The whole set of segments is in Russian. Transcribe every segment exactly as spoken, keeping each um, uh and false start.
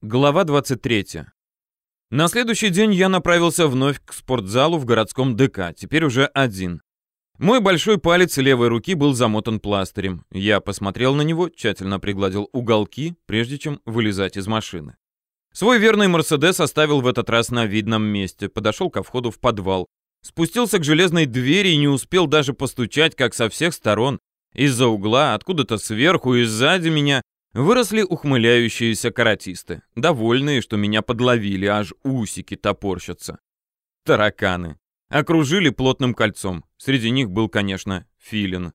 Глава двадцать третья. На следующий день я направился вновь к спортзалу в городском ДК, теперь уже один. Мой большой палец левой руки был замотан пластырем. Я посмотрел на него, тщательно пригладил уголки, прежде чем вылезать из машины. Свой верный «Мерседес» оставил в этот раз на видном месте, подошел ко входу в подвал, спустился к железной двери и не успел даже постучать, как со всех сторон, из-за угла, откуда-то сверху и сзади меня, выросли ухмыляющиеся каратисты, довольные, что меня подловили, аж усики топорщатся. Тараканы. Окружили плотным кольцом. Среди них был, конечно, Филин.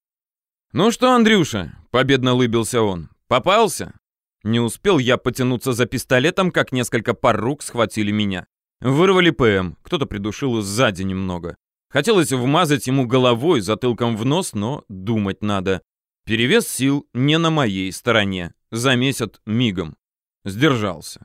«Ну что, Андрюша?» — победно улыбился он. «Попался?» Не успел я потянуться за пистолетом, как несколько пар рук схватили меня. Вырвали ПМ, кто-то придушил сзади немного. Хотелось вмазать ему головой, затылком в нос, но думать надо. Перевес сил не на моей стороне. Замесят мигом. Сдержался.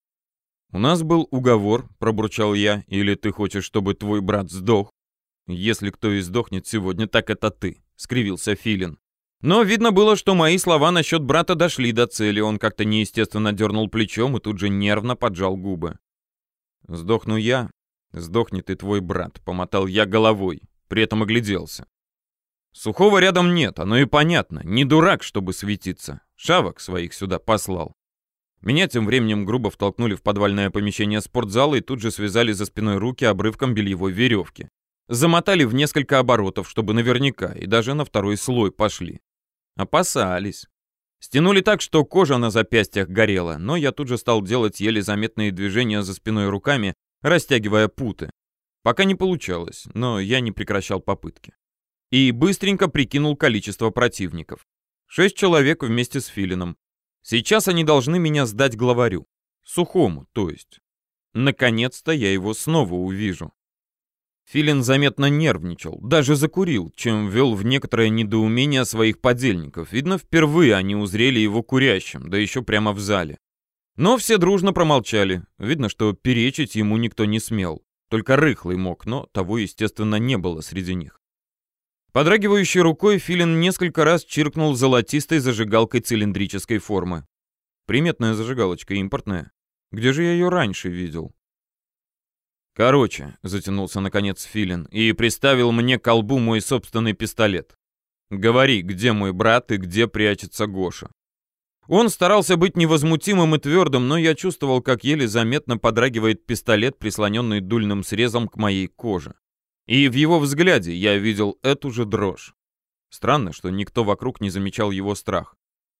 «У нас был уговор», — пробурчал я, — «или ты хочешь, чтобы твой брат сдох?» «Если кто и сдохнет сегодня, так это ты», — скривился Филин. Но видно было, что мои слова насчет брата дошли до цели. Он как-то неестественно дернул плечом и тут же нервно поджал губы. «Сдохну я, сдохнет и твой брат», — помотал я головой, при этом огляделся. Сухого рядом нет, оно и понятно. Не дурак, чтобы светиться. Шавок своих сюда послал. Меня тем временем грубо втолкнули в подвальное помещение спортзала и тут же связали за спиной руки обрывком бельевой веревки. Замотали в несколько оборотов, чтобы наверняка, и даже на второй слой пошли. Опасались. Стянули так, что кожа на запястьях горела, но я тут же стал делать еле заметные движения за спиной руками, растягивая путы. Пока не получалось, но я не прекращал попытки. И быстренько прикинул количество противников. Шесть человек вместе с Филином. Сейчас они должны меня сдать главарю. Сухому, то есть. Наконец-то я его снова увижу. Филин заметно нервничал, даже закурил, чем ввел в некоторое недоумение своих подельников. Видно, впервые они узрели его курящим, да еще прямо в зале. Но все дружно промолчали. Видно, что перечить ему никто не смел. Только Рыхлый мог, но того, естественно, не было среди них. Подрагивающей рукой Филин несколько раз чиркнул золотистой зажигалкой цилиндрической формы. Приметная зажигалочка, импортная. Где же я ее раньше видел? Короче, затянулся наконец Филин и приставил мне к колбу мой собственный пистолет. Говори, где мой брат и где прячется Гоша. Он старался быть невозмутимым и твердым, но я чувствовал, как еле заметно подрагивает пистолет, прислоненный дульным срезом к моей коже. И в его взгляде я видел эту же дрожь. Странно, что никто вокруг не замечал его страх.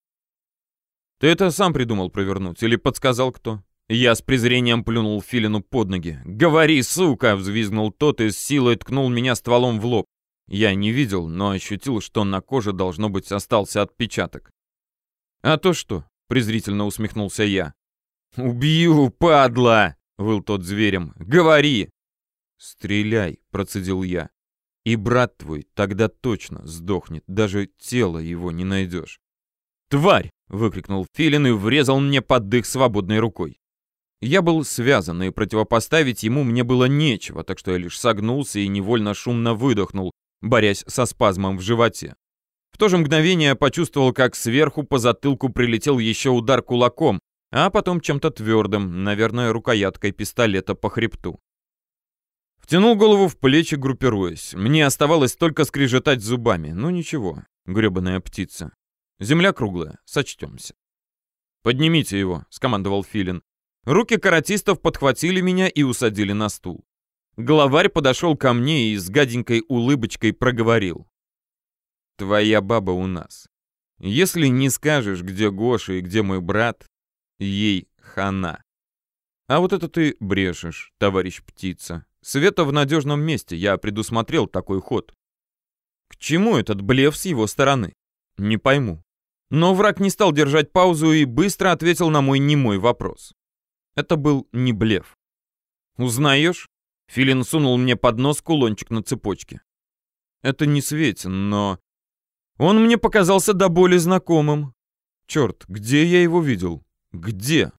«Ты это сам придумал провернуть или подсказал кто?» Я с презрением плюнул Филину под ноги. «Говори, сука!» — взвизгнул тот и с силой ткнул меня стволом в лоб. Я не видел, но ощутил, что на коже, должно быть, остался отпечаток. «А то что?» — презрительно усмехнулся я. «Убью, падла!» — выл тот зверем. «Говори!» «Стреляй!» — процедил я. «И брат твой тогда точно сдохнет, даже тело его не найдешь». «Тварь!» — выкрикнул Филин и врезал мне под дых свободной рукой. Я был связан, и противопоставить ему мне было нечего, так что я лишь согнулся и невольно шумно выдохнул, борясь со спазмом в животе. В то же мгновение я почувствовал, как сверху по затылку прилетел еще удар кулаком, а потом чем-то твердым, наверное, рукояткой пистолета по хребту. Втянул голову в плечи, группируясь. Мне оставалось только скрежетать зубами. Ну ничего, гребаная птица. Земля круглая, сочтемся. «Поднимите его», — скомандовал Филин. Руки каратистов подхватили меня и усадили на стул. Главарь подошел ко мне и с гаденькой улыбочкой проговорил. «Твоя баба у нас. Если не скажешь, где Гоша и где мой брат, ей хана. А вот это ты брешешь, товарищ птица. Света в надежном месте, я предусмотрел такой ход». К чему этот блеф с его стороны? Не пойму. Но враг не стал держать паузу и быстро ответил на мой немой вопрос. Это был не блеф. «Узнаешь?» Филин сунул мне под нос кулончик на цепочке. Это не Светин, но... Он мне показался до боли знакомым. Черт, где я его видел? Где?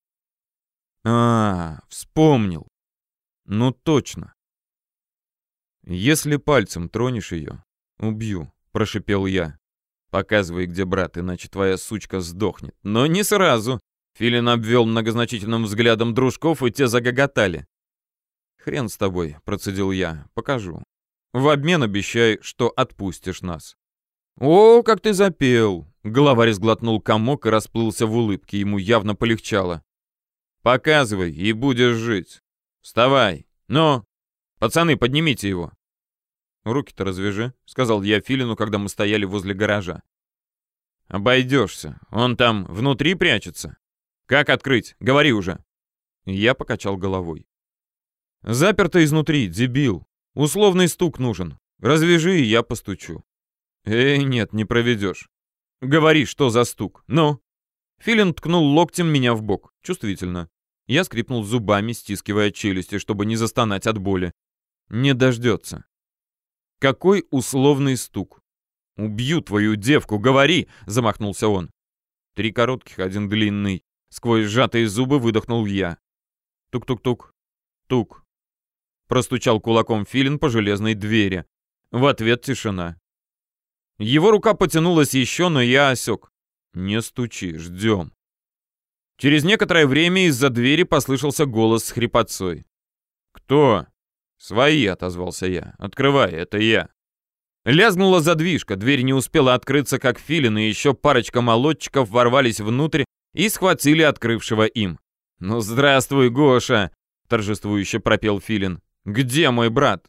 А, вспомнил. Ну точно. Если пальцем тронешь ее, убью, прошипел я. Показывай, где брат, иначе твоя сучка сдохнет. Но не сразу. Филин обвел многозначительным взглядом дружков, и те загоготали. «Хрен с тобой», — процедил я, — «покажу. В обмен обещай, что отпустишь нас». «О, как ты запел!» — главарь сглотнул комок и расплылся в улыбке, ему явно полегчало. «Показывай, и будешь жить. Вставай. Ну, пацаны, поднимите его». «Руки-то развяжи», — сказал я Филину, когда мы стояли возле гаража. «Обойдешься. Он там внутри прячется. Как открыть? Говори уже». Я покачал головой. «Заперто изнутри, дебил. Условный стук нужен. Развяжи, и я постучу». «Эй, нет, не проведешь. Говори, что за стук. Ну?» Филин ткнул локтем меня в бок. Чувствительно. Я скрипнул зубами, стискивая челюсти, чтобы не застонать от боли. Не дождется. «Какой условный стук?» «Убью твою девку, говори!» — замахнулся он. Три коротких, один длинный. Сквозь сжатые зубы выдохнул я. Тук-тук-тук. Тук. Простучал кулаком Филин по железной двери. В ответ тишина. Его рука потянулась еще, но я осек. «Не стучи, ждем». Через некоторое время из-за двери послышался голос с хрипотцой. «Кто?» «Свои», — отозвался я. «Открывай, это я». Лязгнула задвижка, дверь не успела открыться, как Филин и еще парочка молодчиков ворвались внутрь и схватили открывшего им. «Ну, здравствуй, Гоша!» — торжествующе пропел Филин. «Где мой брат?»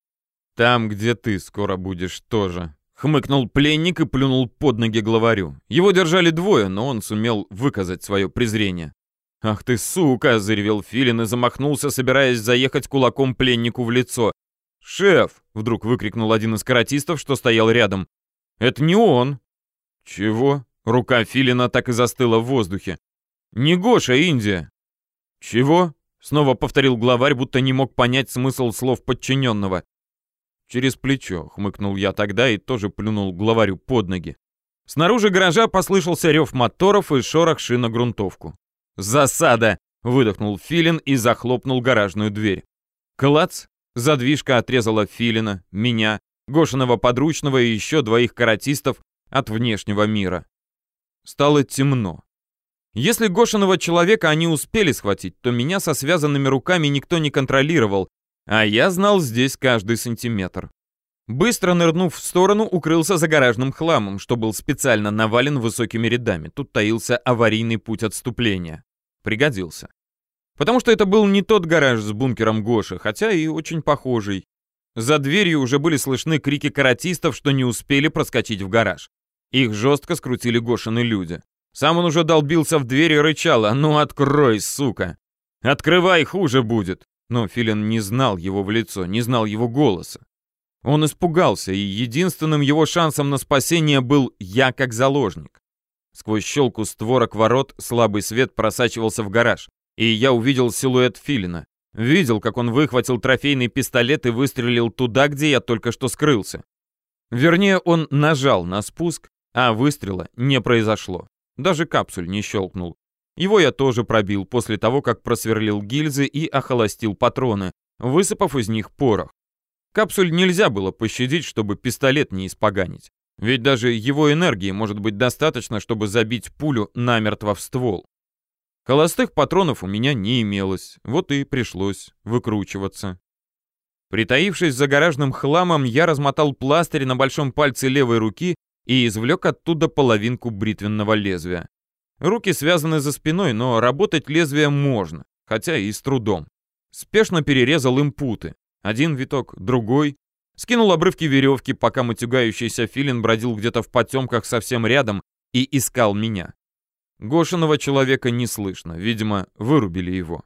«Там, где ты скоро будешь тоже», — хмыкнул пленник и плюнул под ноги главарю. Его держали двое, но он сумел выказать свое презрение. «Ах ты, сука!» — заревел Филин и замахнулся, собираясь заехать кулаком пленнику в лицо. «Шеф!» — вдруг выкрикнул один из каратистов, что стоял рядом. «Это не он!» «Чего?» — рука Филина так и застыла в воздухе. «Не Гоша, Индия!» «Чего?» — снова повторил главарь, будто не мог понять смысл слов подчиненного. «Через плечо», — хмыкнул я тогда и тоже плюнул главарю под ноги. Снаружи гаража послышался рев моторов и шорох шин на грунтовку. «Засада!» — выдохнул Филин и захлопнул гаражную дверь. Клац! Задвижка отрезала Филина, меня, Гошиного подручного и еще двоих каратистов от внешнего мира. Стало темно. Если Гошиного человека они успели схватить, то меня со связанными руками никто не контролировал, а я знал здесь каждый сантиметр. Быстро нырнув в сторону, укрылся за гаражным хламом, что был специально навален высокими рядами. Тут таился аварийный путь отступления. Пригодился. Потому что это был не тот гараж с бункером Гоши, хотя и очень похожий. За дверью уже были слышны крики каратистов, что не успели проскочить в гараж. Их жестко скрутили Гошины люди. Сам он уже долбился в дверь и рычал: «А ну открой, сука! Открывай, хуже будет!» Но Филин не знал его в лицо, не знал его голоса. Он испугался, и единственным его шансом на спасение был я как заложник. Сквозь щелку створок ворот слабый свет просачивался в гараж, и я увидел силуэт Филина. Видел, как он выхватил трофейный пистолет и выстрелил туда, где я только что скрылся. Вернее, он нажал на спуск, а выстрела не произошло. Даже капсуль не щелкнул. Его я тоже пробил после того, как просверлил гильзы и охолостил патроны, высыпав из них порох. Капсуль нельзя было пощадить, чтобы пистолет не испоганить. Ведь даже его энергии может быть достаточно, чтобы забить пулю намертво в ствол. Холостых патронов у меня не имелось, вот и пришлось выкручиваться. Притаившись за гаражным хламом, я размотал пластырь на большом пальце левой руки и извлек оттуда половинку бритвенного лезвия. Руки связаны за спиной, но работать лезвием можно, хотя и с трудом. Спешно перерезал им путы. Один виток, другой. Скинул обрывки веревки, пока матюгающийся Филин бродил где-то в потемках совсем рядом и искал меня. Гошиного человека не слышно, видимо, вырубили его.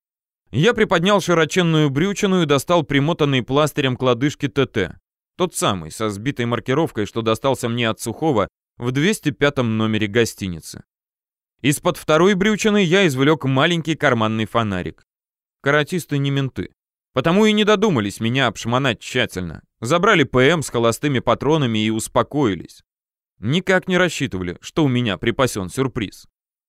Я приподнял широченную брючину и достал примотанный пластырем к лодыжке ТТ. Тот самый, со сбитой маркировкой, что достался мне от Сухого в двести пятом номере гостиницы. Из-под второй брючины я извлек маленький карманный фонарик. Каратисты не менты, потому и не додумались меня обшмонать тщательно. Забрали ПМ с холостыми патронами и успокоились. Никак не рассчитывали, что у меня припасен сюрприз.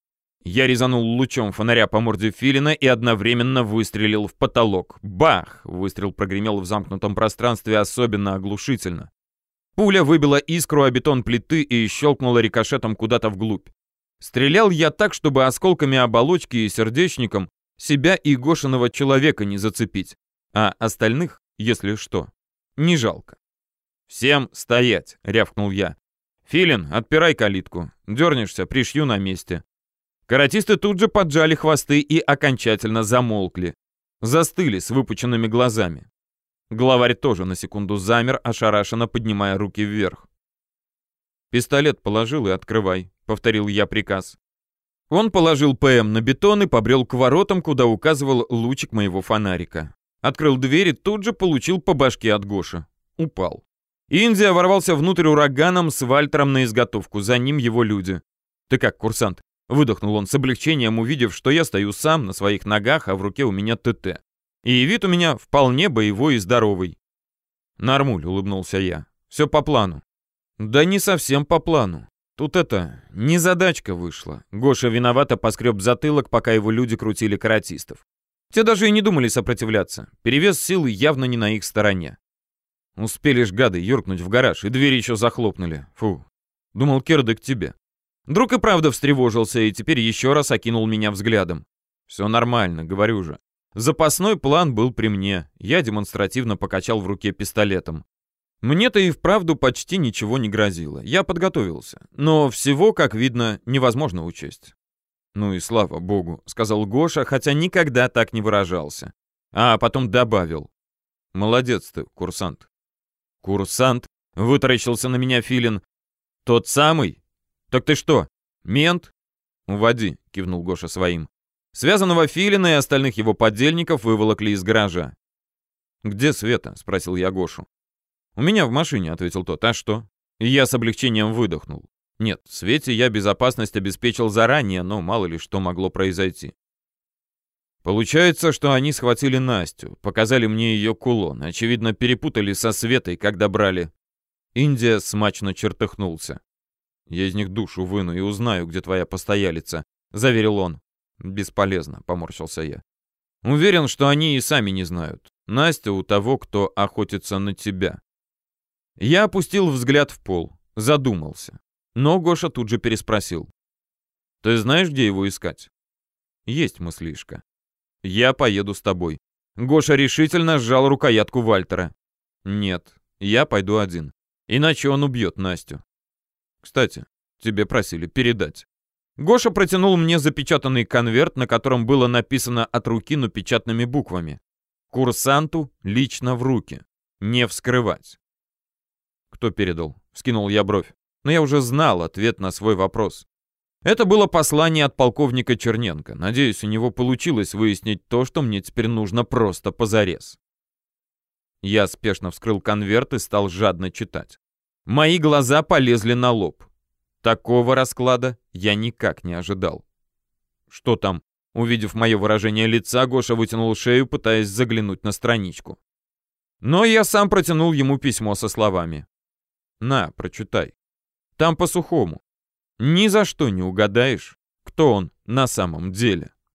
Я резанул лучом фонаря по морде Филина и одновременно выстрелил в потолок. Бах! Выстрел прогремел в замкнутом пространстве особенно оглушительно. Пуля выбила искру о бетон плиты и щелкнула рикошетом куда-то вглубь. Стрелял я так, чтобы осколками оболочки и сердечником себя и Гошиного человека не зацепить, а остальных, если что, не жалко. «Всем стоять!» — рявкнул я. «Филин, отпирай калитку. Дернешься, пришью на месте». Каратисты тут же поджали хвосты и окончательно замолкли. Застыли с выпученными глазами. Главарь тоже на секунду замер, ошарашенно поднимая руки вверх. «Пистолет положил и открывай», — повторил я приказ. Он положил ПМ на бетон и побрел к воротам, куда указывал лучик моего фонарика. Открыл дверь и тут же получил по башке от Гоши. Упал. Индия ворвался внутрь ураганом с Вальтером на изготовку, за ним его люди. «Ты как, курсант?» — выдохнул он с облегчением, увидев, что я стою сам на своих ногах, а в руке у меня ТТ. И вид у меня вполне боевой и здоровый. «Нормуль», — улыбнулся я. «Все по плану». «Да не совсем по плану. Тут это, незадачка вышла». Гоша виновато поскреб затылок, пока его люди крутили каратистов. Те даже и не думали сопротивляться. Перевес силы явно не на их стороне. Успели ж гады юркнуть в гараж, и двери еще захлопнули. Фу. Думал, Керды к тебе. Друг и правда встревожился, и теперь еще раз окинул меня взглядом. Все нормально, говорю же. Запасной план был при мне. Я демонстративно покачал в руке пистолетом. Мне-то и вправду почти ничего не грозило. Я подготовился. Но всего, как видно, невозможно учесть. «Ну и слава богу», — сказал Гоша, хотя никогда так не выражался. А потом добавил. «Молодец ты, курсант». «Курсант?» — вытаращился на меня Филин. «Тот самый? Так ты что, мент?» «Уводи», — кивнул Гоша своим. Связанного Филина и остальных его подельников выволокли из гаража. «Где Света?» — спросил я Гошу. «У меня в машине», — ответил тот. «А что?» И я с облегчением выдохнул. Нет, Свете я безопасность обеспечил заранее, но мало ли что могло произойти. Получается, что они схватили Настю, показали мне ее кулон, очевидно, перепутали со Светой, когда брали. Индия смачно чертыхнулся. «Я из них душу выну и узнаю, где твоя постоялица», — заверил он. «Бесполезно», — поморщился я. «Уверен, что они и сами не знают. Настя у того, кто охотится на тебя». Я опустил взгляд в пол, задумался. Но Гоша тут же переспросил. «Ты знаешь, где его искать?» «Есть мыслишка. Я поеду с тобой». Гоша решительно сжал рукоятку Вальтера. «Нет, я пойду один. Иначе он убьет Настю. Кстати, тебе просили передать». Гоша протянул мне запечатанный конверт, на котором было написано от руки, но печатными буквами. «Курсанту лично в руки. Не вскрывать». «Кто передал?» — вскинул я бровь. Но я уже знал ответ на свой вопрос. Это было послание от полковника Черненко. Надеюсь, у него получилось выяснить то, что мне теперь нужно просто позарез. Я спешно вскрыл конверт и стал жадно читать. Мои глаза полезли на лоб. Такого расклада я никак не ожидал. «Что там?» Увидев мое выражение лица, Гоша вытянул шею, пытаясь заглянуть на страничку. Но я сам протянул ему письмо со словами. «На, прочитай. Там по-сухому. Ни за что не угадаешь, кто он на самом деле».